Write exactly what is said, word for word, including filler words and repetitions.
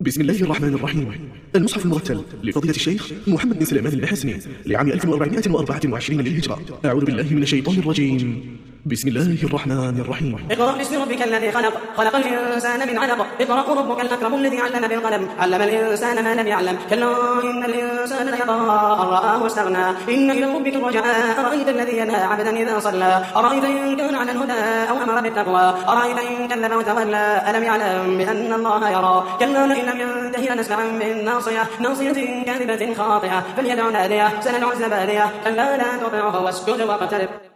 بسم الله الرحمن الرحيم. المصحف المرتل لفضيلة الشيخ محمد بن سليمان المحسني لعام ألف وأربعمائة وأربعة وعشرين للهجرة. أعوذ بالله من الشيطان الرجيم. بسم الله الرحمن الرحيم. اقرأ باسم ربك الذي خلق خلق الإنسان من علق اقرأ ربك الأكرم الذي علم بالقلم علم الإنسان ما لم يعلم كلا إن الإنسان ليطغى أن رآه استغنى إن إلى ربك الرجعى أرأيت الذي ينهى عبدا إذا صلى أرأيت إن كان على الهدى أو أمر بالتقوى أرأيت إن كذب وتولى ألم يعلم بأن الله يرى كلا لئن لم ينته لنسفعا بالناصية ناصية كاذبة خاطئة فليدع ناديه سندع الزبانية كلا لا تطعه واسجد واقترب.